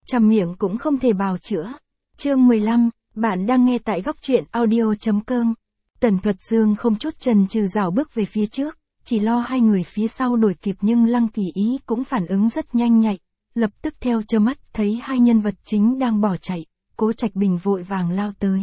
trăm miệng cũng không thể bào chữa. Chương 15, bạn đang nghe tại góc truyện audio.com. Tần Thuật Dương không chút chần chừ rảo bước về phía trước, chỉ lo hai người phía sau đuổi kịp, nhưng Lăng Kỳ Ý cũng phản ứng rất nhanh nhạy, lập tức theo chớp mắt thấy hai nhân vật chính đang bỏ chạy, Cố Trạch Bình vội vàng lao tới.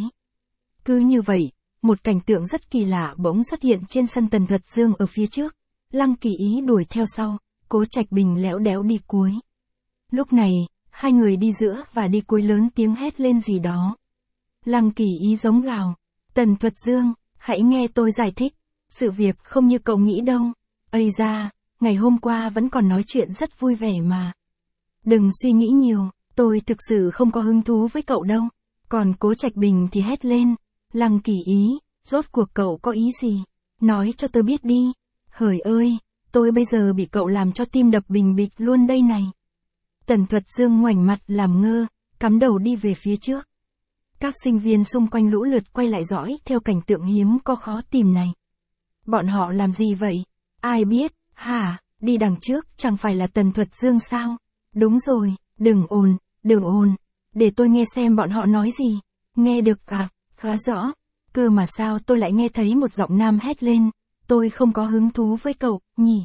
Cứ như vậy, một cảnh tượng rất kỳ lạ bỗng xuất hiện trên sân. Tần Thuật Dương ở phía trước, Lăng Kỳ Ý đuổi theo sau, Cố Trạch Bình lẽo đẽo đi cuối. Lúc này, hai người đi giữa và đi cuối lớn tiếng hét lên gì đó. Lăng Kỳ Ý giống gào, Tần Thuật Dương, hãy nghe tôi giải thích, sự việc không như cậu nghĩ đâu. Ây da, ngày hôm qua vẫn còn nói chuyện rất vui vẻ mà. Đừng suy nghĩ nhiều, tôi thực sự không có hứng thú với cậu đâu. Còn Cố Trạch Bình thì hét lên, Lăng Kỳ Ý, rốt cuộc cậu có ý gì? Nói cho tôi biết đi. Hời ơi, tôi bây giờ bị cậu làm cho tim đập bình bịch luôn đây này. Tần Thuật Dương ngoảnh mặt làm ngơ, cắm đầu đi về phía trước. Các sinh viên xung quanh lũ lượt quay lại dõi theo cảnh tượng hiếm có khó tìm này. Bọn họ làm gì vậy? Ai biết, hả? Đi đằng trước chẳng phải là Tần Thuật Dương sao? Đúng rồi, đừng ồn, để tôi nghe xem bọn họ nói gì. Nghe được à? Khá rõ. Cơ mà sao tôi lại nghe thấy một giọng nam hét lên, tôi không có hứng thú với cậu, nhỉ?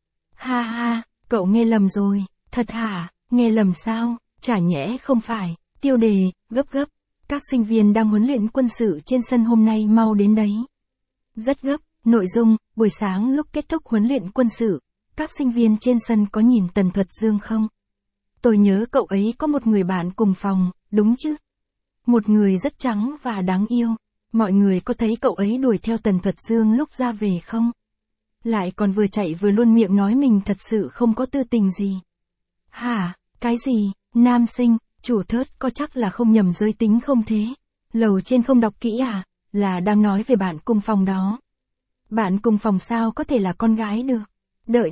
Ha ha, cậu nghe lầm rồi, thật hả? Nghe lầm sao? Chả nhẽ không phải. Tiêu đề, gấp. Các sinh viên đang huấn luyện quân sự trên sân hôm nay mau đến đấy. Rất gấp. Nội dung, buổi sáng lúc kết thúc huấn luyện quân sự, các sinh viên trên sân có nhìn Tần Thuật Dương không? Tôi nhớ cậu ấy có một người bạn cùng phòng, đúng chứ? Một người rất trắng và đáng yêu. Mọi người có thấy cậu ấy đuổi theo Tần Thuật Dương lúc ra về không? Lại còn vừa chạy vừa luôn miệng nói mình thật sự không có tư tình gì. Hả? Cái gì? Nam sinh, chủ thớt có chắc là không nhầm giới tính không thế? Lầu trên không đọc kỹ à? Là đang nói về bạn cùng phòng đó. Bạn cùng phòng sao có thể là con gái được? Đợi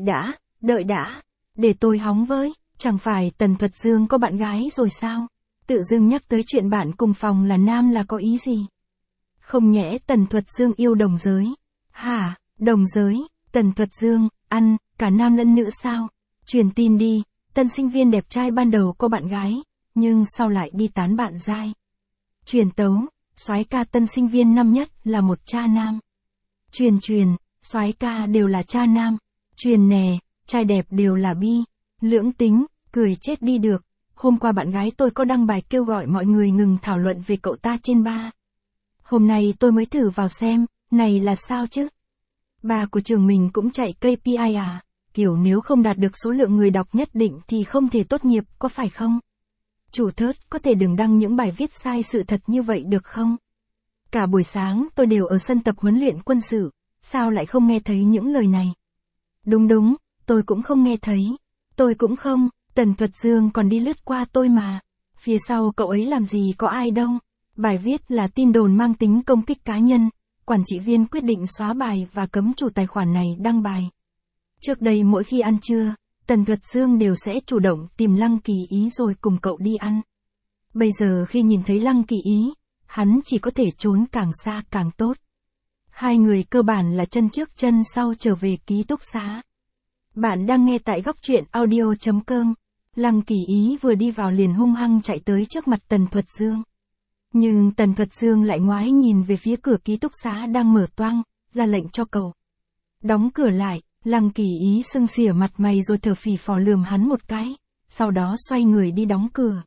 đã. Để tôi hóng với, chẳng phải Tần Thuật Dương có bạn gái rồi sao? Tự dưng nhắc tới chuyện bạn cùng phòng là nam là có ý gì? Không nhẽ Tần Thuật Dương yêu đồng giới? Hả? Đồng giới? Tần Thuật Dương, ăn, cả nam lẫn nữ sao? Truyền tin đi, tân sinh viên đẹp trai ban đầu có bạn gái, nhưng sau lại đi tán bạn giai. Truyền tấu, soái ca tân sinh viên năm nhất là một cha nam. Truyền, soái ca đều là cha nam. Truyền nè, trai đẹp đều là bi. Lưỡng tính, cười chết đi được. Hôm qua bạn gái tôi có đăng bài kêu gọi mọi người ngừng thảo luận về cậu ta trên ba. Hôm nay tôi mới thử vào xem, này là sao chứ? Bà của trường mình cũng chạy KPI à? Kiểu nếu không đạt được số lượng người đọc nhất định thì không thể tốt nghiệp, có phải không? Chủ thớt có thể đừng đăng những bài viết sai sự thật như vậy được không? Cả buổi sáng tôi đều ở sân tập huấn luyện quân sự, sao lại không nghe thấy những lời này? Đúng, tôi cũng không nghe thấy. Tôi cũng không, Tần Thuật Dương còn đi lướt qua tôi mà. Phía sau cậu ấy làm gì có ai đâu. Bài viết là tin đồn mang tính công kích cá nhân. Quản trị viên quyết định xóa bài và cấm chủ tài khoản này đăng bài. Trước đây mỗi khi ăn trưa, Tần Thuật Dương đều sẽ chủ động tìm Lăng Kỳ Ý rồi cùng cậu đi ăn. Bây giờ khi nhìn thấy Lăng Kỳ Ý, hắn chỉ có thể trốn càng xa càng tốt. Hai người cơ bản là chân trước chân sau trở về ký túc xá. Bạn đang nghe tại góc truyện audio.com. Lăng Kỳ Ý vừa đi vào liền hung hăng chạy tới trước mặt Tần Thuật Dương. Nhưng Tần Thuật Dương lại ngoái nhìn về phía cửa ký túc xá đang mở toang, ra lệnh cho cậu đóng cửa lại. Lăng Kỳ Ý sưng xỉa mặt mày rồi thở phì phò lườm hắn một cái, sau đó xoay người đi đóng cửa.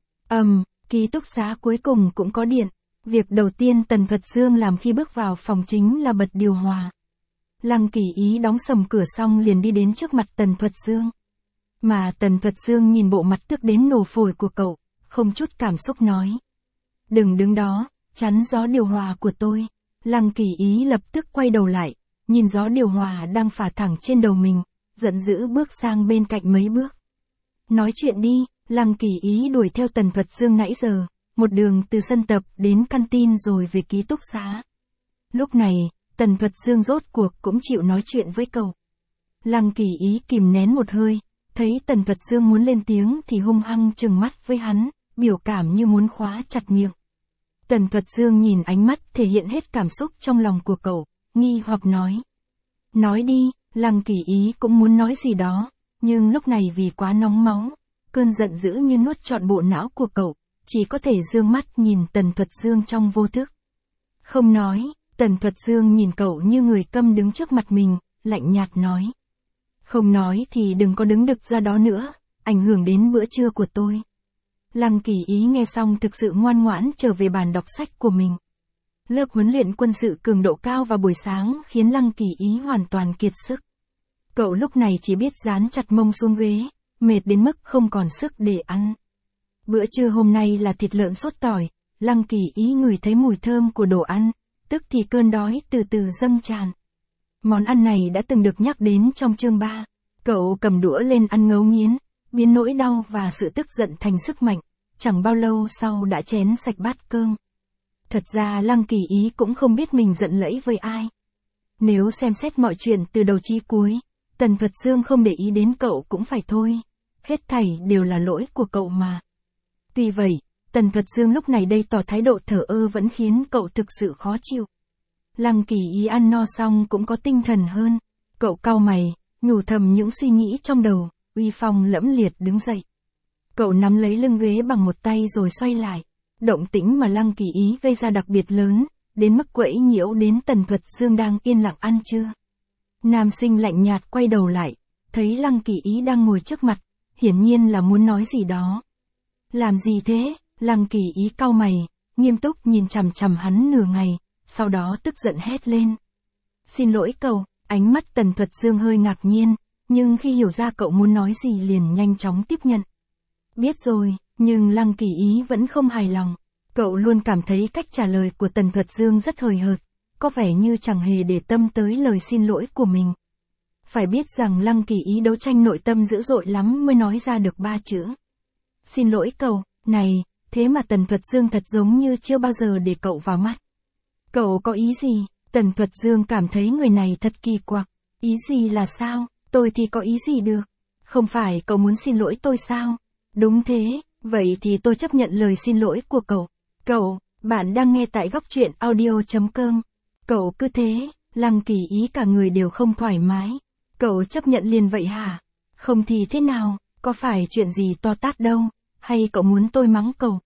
Ký túc xá cuối cùng cũng có điện. Việc đầu tiên Tần Thuật Dương làm khi bước vào phòng chính là bật điều hòa. Lăng Kỳ Ý đóng sầm cửa xong liền đi đến trước mặt Tần Thuật Dương. Mà Tần Thuật Dương nhìn bộ mặt tức đến nổ phổi của cậu, không chút cảm xúc nói. Đừng đứng đó, chắn gió điều hòa của tôi. Lăng Kỳ Ý lập tức quay đầu lại, nhìn gió điều hòa đang phả thẳng trên đầu mình, giận dữ bước sang bên cạnh mấy bước. Nói chuyện đi. Lăng Kỳ Ý đuổi theo Tần Thuật Dương nãy giờ, một đường từ sân tập đến căn tin rồi về ký túc xá. Lúc này, Tần Thuật Dương rốt cuộc cũng chịu nói chuyện với cậu. Lăng Kỳ Ý kìm nén một hơi, thấy Tần Thuật Dương muốn lên tiếng thì hung hăng trừng mắt với hắn, biểu cảm như muốn khóa chặt miệng. Tần Thuật Dương nhìn ánh mắt thể hiện hết cảm xúc trong lòng của cậu, nghi hoặc nói. Nói đi. Lăng Kỳ Ý cũng muốn nói gì đó, nhưng lúc này vì quá nóng máu, cơn giận dữ như nuốt trọn bộ não của cậu, chỉ có thể dương mắt nhìn Tần Thuật Dương trong vô thức. Không nói, Tần Thuật Dương nhìn cậu như người câm đứng trước mặt mình, lạnh nhạt nói. Không nói thì đừng có đứng đực ra đó nữa, ảnh hưởng đến bữa trưa của tôi. Lăng Kỳ Ý nghe xong thực sự ngoan ngoãn trở về bàn đọc sách của mình. Lớp huấn luyện quân sự cường độ cao vào buổi sáng khiến Lăng Kỳ Ý hoàn toàn kiệt sức. Cậu lúc này chỉ biết dán chặt mông xuống ghế, mệt đến mức không còn sức để ăn. Bữa trưa hôm nay là thịt lợn sốt tỏi, Lăng Kỳ Ý ngửi thấy mùi thơm của đồ ăn, tức thì cơn đói từ từ dâng tràn. Món ăn này đã từng được nhắc đến trong chương 3. Cậu cầm đũa lên ăn ngấu nghiến, biến nỗi đau và sự tức giận thành sức mạnh, chẳng bao lâu sau đã chén sạch bát cơm. Thật ra Lăng Kỳ Ý cũng không biết mình giận lẫy với ai. Nếu xem xét mọi chuyện từ đầu chí cuối, Tần Thuật Dương không để ý đến cậu cũng phải thôi. Hết thảy đều là lỗi của cậu mà. Tuy vậy, Tần Thuật Dương lúc này đây tỏ thái độ thờ ơ vẫn khiến cậu thực sự khó chịu. Lăng Kỳ Ý ăn no xong cũng có tinh thần hơn. Cậu cau mày, nhủ thầm những suy nghĩ trong đầu, uy phong lẫm liệt đứng dậy. Cậu nắm lấy lưng ghế bằng một tay rồi xoay lại. Động tĩnh mà Lăng Kỳ Ý gây ra đặc biệt lớn, đến mức quẫy nhiễu đến Tần Thuật Dương đang yên lặng ăn trưa. Nam sinh lạnh nhạt quay đầu lại, thấy Lăng Kỳ Ý đang ngồi trước mặt, hiển nhiên là muốn nói gì đó. Làm gì thế? Lăng Kỳ Ý cau mày, nghiêm túc nhìn chằm chằm hắn nửa ngày, sau đó tức giận hét lên. Xin lỗi cậu, ánh mắt Tần Thuật Dương hơi ngạc nhiên, nhưng khi hiểu ra cậu muốn nói gì liền nhanh chóng tiếp nhận. Biết rồi, nhưng Lăng Kỳ Ý vẫn không hài lòng. Cậu luôn cảm thấy cách trả lời của Tần Thuật Dương rất hời hợt, có vẻ như chẳng hề để tâm tới lời xin lỗi của mình. Phải biết rằng Lăng Kỳ Ý đấu tranh nội tâm dữ dội lắm mới nói ra được 3 chữ. Xin lỗi cậu, này, thế mà Tần Thuật Dương thật giống như chưa bao giờ để cậu vào mắt. Cậu có ý gì? Tần Thuật Dương cảm thấy người này thật kỳ quặc. Ý gì là sao? Tôi thì có ý gì được? Không phải cậu muốn xin lỗi tôi sao? Đúng thế, vậy thì tôi chấp nhận lời xin lỗi của cậu. Cậu, bạn đang nghe tại góc truyện audio.com. Cậu cứ thế, Lăng Kỳ Ý cả người đều không thoải mái. Cậu chấp nhận liền vậy hả? Không thì thế nào, có phải chuyện gì to tát đâu, hay cậu muốn tôi mắng cậu?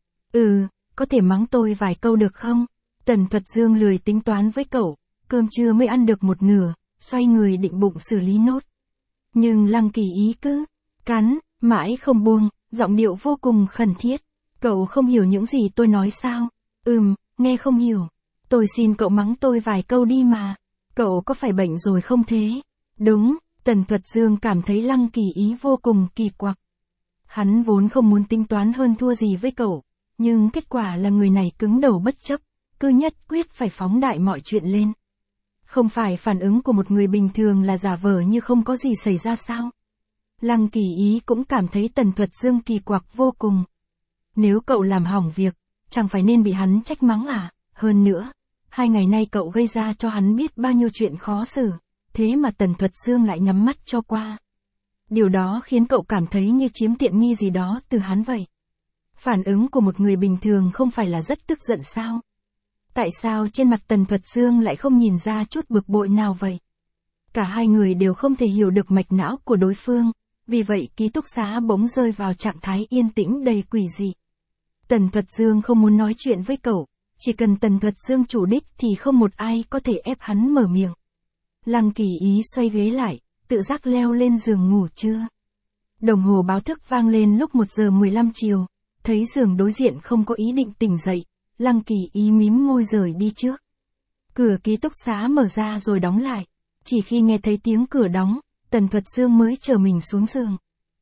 Có thể mắng tôi vài câu được không? Tần Thuật Dương lười tính toán với cậu, cơm trưa mới ăn được một nửa, xoay người định bụng xử lý nốt. Nhưng Lăng Kỳ Ý cứ cắn, mãi không buông, giọng điệu vô cùng khẩn thiết. Cậu không hiểu những gì tôi nói sao? Nghe không hiểu. Tôi xin cậu mắng tôi vài câu đi mà. Cậu có phải bệnh rồi không thế? Đúng, Tần Thuật Dương cảm thấy Lăng Kỳ Ý vô cùng kỳ quặc. Hắn vốn không muốn tính toán hơn thua gì với cậu, nhưng kết quả là người này cứng đầu bất chấp, cứ nhất quyết phải phóng đại mọi chuyện lên. Không phải phản ứng của một người bình thường là giả vờ như không có gì xảy ra sao? Lăng Kỳ Ý cũng cảm thấy Tần Thuật Dương kỳ quặc vô cùng. Nếu cậu làm hỏng việc, chẳng phải nên bị hắn trách mắng à? Hơn nữa, 2 ngày nay cậu gây ra cho hắn biết bao nhiêu chuyện khó xử, thế mà Tần Thuật Dương lại nhắm mắt cho qua. Điều đó khiến cậu cảm thấy như chiếm tiện nghi gì đó từ hắn vậy. Phản ứng của một người bình thường không phải là rất tức giận sao? Tại sao trên mặt Tần Thuật Dương lại không nhìn ra chút bực bội nào vậy? Cả hai người đều không thể hiểu được mạch não của đối phương, vì vậy ký túc xá bỗng rơi vào trạng thái yên tĩnh đầy quỷ dị. Tần Thuật Dương không muốn nói chuyện với cậu, chỉ cần Tần Thuật Dương chủ đích thì không một ai có thể ép hắn mở miệng. Lăng Kỳ Ý xoay ghế lại, tự giác leo lên giường ngủ trưa. Đồng hồ báo thức vang lên lúc 1 giờ 15 chiều, thấy giường đối diện không có ý định tỉnh dậy, Lăng Kỳ Ý mím môi rời đi trước. Cửa ký túc xá mở ra rồi đóng lại, chỉ khi nghe thấy tiếng cửa đóng, Tần Thuật Dương mới trở mình xuống giường.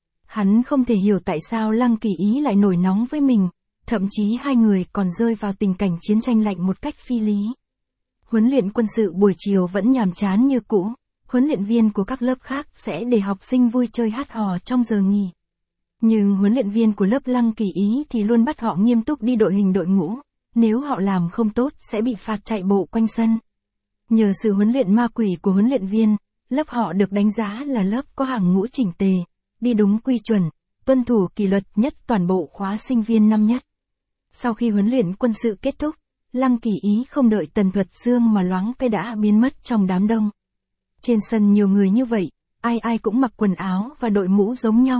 Hắn không thể hiểu tại sao Lăng Kỳ Ý lại nổi nóng với mình, thậm chí hai người còn rơi vào tình cảnh chiến tranh lạnh một cách phi lý. Huấn luyện quân sự buổi chiều vẫn nhàm chán như cũ, huấn luyện viên của các lớp khác sẽ để học sinh vui chơi hát hò trong giờ nghỉ. Nhưng huấn luyện viên của lớp Lăng Kỳ Ý thì luôn bắt họ nghiêm túc đi đội hình đội ngũ, nếu họ làm không tốt sẽ bị phạt chạy bộ quanh sân. Nhờ sự huấn luyện ma quỷ của huấn luyện viên, lớp họ được đánh giá là lớp có hàng ngũ chỉnh tề, đi đúng quy chuẩn, tuân thủ kỷ luật nhất toàn bộ khóa sinh viên năm nhất. Sau khi huấn luyện quân sự kết thúc, Lăng Kỳ Ý không đợi Tần Thuật Dương mà loáng cái đã biến mất trong đám đông. Trên sân nhiều người như vậy, ai ai cũng mặc quần áo và đội mũ giống nhau,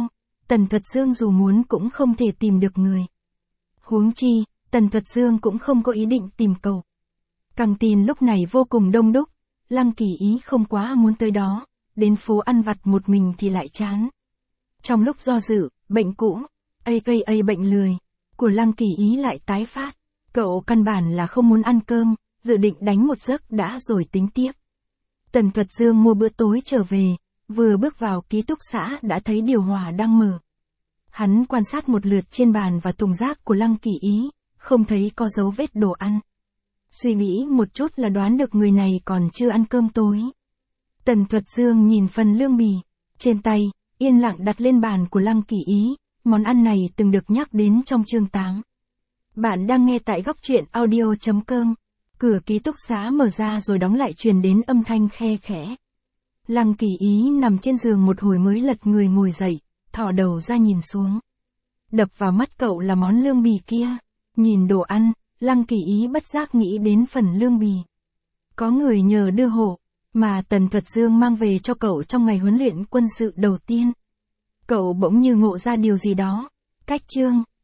Tần Thuật Dương dù muốn cũng không thể tìm được người. Huống chi, Tần Thuật Dương cũng không có ý định tìm cậu. Căng tin lúc này vô cùng đông đúc, Lăng Kỳ Ý không quá muốn tới đó, đến phố ăn vặt một mình thì lại chán. Trong lúc do dự, bệnh cũ, aka bệnh lười, của Lăng Kỳ Ý lại tái phát. Cậu căn bản là không muốn ăn cơm, dự định đánh một giấc đã rồi tính tiếp. Tần Thuật Dương mua bữa tối trở về, vừa bước vào ký túc xá đã thấy điều hòa đang mở. Hắn quan sát một lượt trên bàn và thùng rác của Lăng Kỳ Ý, không thấy có dấu vết đồ ăn. Suy nghĩ một chút là đoán được người này còn chưa ăn cơm tối. Tần Thuật Dương nhìn phần lương bì, trên tay, yên lặng đặt lên bàn của Lăng Kỳ Ý, món ăn này từng được nhắc đến trong chương 8. Bạn đang nghe tại góc truyện audio.com. Cửa ký túc xá mở ra rồi đóng lại truyền đến âm thanh khe khẽ. Lăng Kỳ Ý nằm trên giường một hồi mới lật người ngồi dậy, thò đầu ra nhìn xuống. Đập vào mắt cậu là món lương bì kia. Nhìn đồ ăn, Lăng Kỳ Ý bất giác nghĩ đến phần lương bì. Có người nhờ đưa hộ, mà Tần Thuật Dương mang về cho cậu trong ngày huấn luyện quân sự đầu tiên. Cậu bỗng như ngộ ra điều gì đó. Cách chương